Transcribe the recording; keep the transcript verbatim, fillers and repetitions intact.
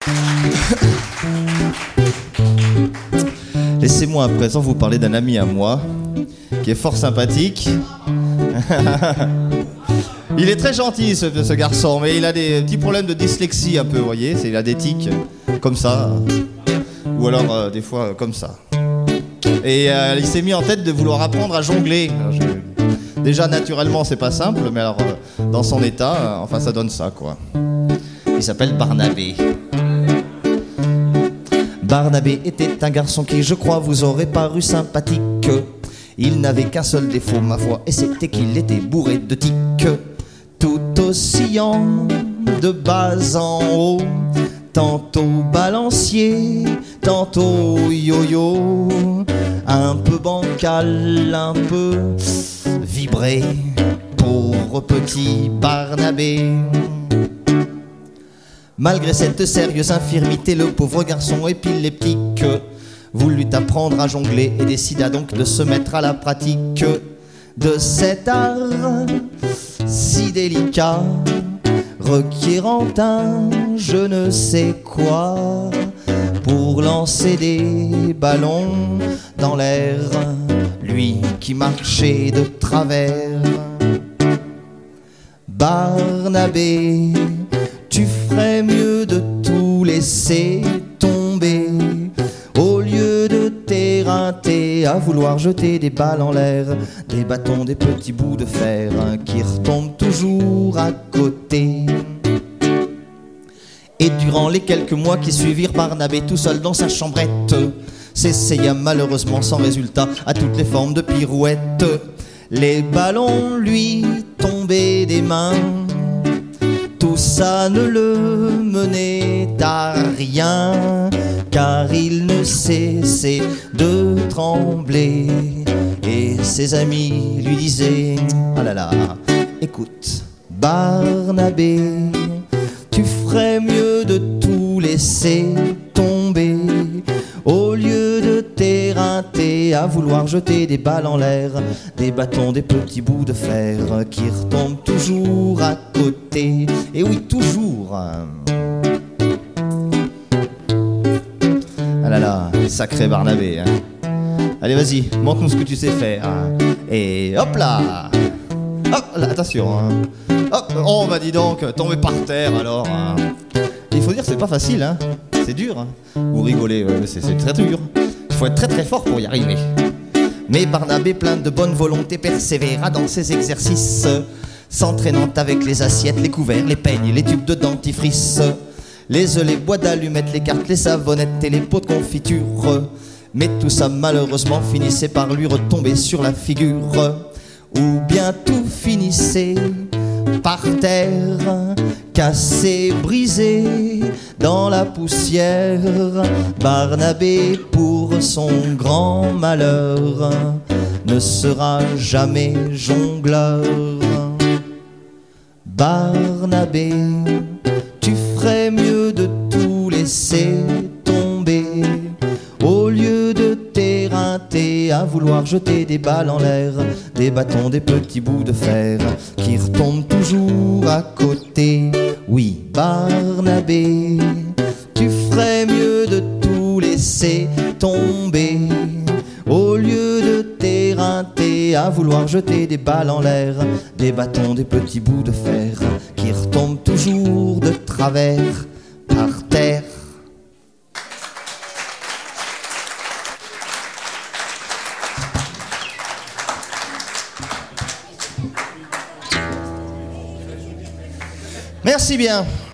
Laissez-moi à présent vous parler d'un ami à moi qui est fort sympathique. Il est très gentil ce, ce garçon, mais il a des petits problèmes de dyslexie un peu, vous voyez. Il a des tics comme ça, ou alors euh, des fois euh, comme ça. Et euh, il s'est mis en tête de vouloir apprendre à jongler. Alors, je... Déjà naturellement c'est pas simple, mais alors euh, dans son état, euh, enfin ça donne ça quoi. Il s'appelle Barnabé. Barnabé était un garçon qui, je crois, vous aurait paru sympathique. Il n'avait qu'un seul défaut, ma foi, et c'était qu'il était bourré de tics. Tout oscillant de bas en haut, tantôt balancier, tantôt yo-yo, un peu bancal, un peu vibré, pauvre petit Barnabé. Malgré cette sérieuse infirmité, le pauvre garçon épileptique voulut apprendre à jongler et décida donc de se mettre à la pratique de cet art si délicat, requérant un je ne sais quoi pour lancer des ballons dans l'air, lui qui marchait de travers. Barnabé, tu ferais mieux de tout laisser tomber, au lieu de t'éreinter à vouloir jeter des balles en l'air, des bâtons, des petits bouts de fer qui retombent toujours à côté. Et durant les quelques mois qui suivirent, Barnabé tout seul dans sa chambrette s'essaya malheureusement sans résultat à toutes les formes de pirouettes. Les ballons lui tombaient des mains, tout ça ne le menait à rien, car il ne cessait de trembler. Et ses amis lui disaient: ah là là, écoute, Barnabé, tu ferais mieux de tout laisser tomber, au lieu de t'éreinter à vouloir jeter des balles en l'air, des bâtons, des petits bouts de fer qui retombent toujours à côté. Et oui, toujours. Ah là là, sacré Barnabé, hein. Allez, vas-y, montre-nous ce que tu sais faire. Et hop là. Hop là, attention, hein. Hop, oh bah dis donc, tomber par terre alors, hein. Il faut dire que c'est pas facile, hein. C'est dur, hein. Vous rigolez, ouais, c'est, c'est très dur. Il faut être très très fort pour y arriver. Mais Barnabé, plein de bonne volonté, persévéra dans ses exercices, s'entraînant avec les assiettes, les couverts, les peignes, les tubes de dentifrice, les œufs, les bois d'allumettes, les cartes, les savonnettes et les pots de confiture. Mais tout ça malheureusement finissait par lui retomber sur la figure, ou bien tout finissait par terre, cassé, brisé dans la poussière. Barnabé, pour son grand malheur, ne sera jamais jongleur. Barnabé, tu ferais mieux de tout laisser tomber, au lieu de t'éreinter à vouloir jeter des balles en l'air, des bâtons, des petits bouts de fer qui retombent toujours à côté. Oui, Barnabé, tu ferais mieux de tout laisser tomber, au lieu de t'éreinter à vouloir jeter des balles en l'air, des bâtons, des petits bouts de fer qui retombent toujours de travers par terre. Merci bien.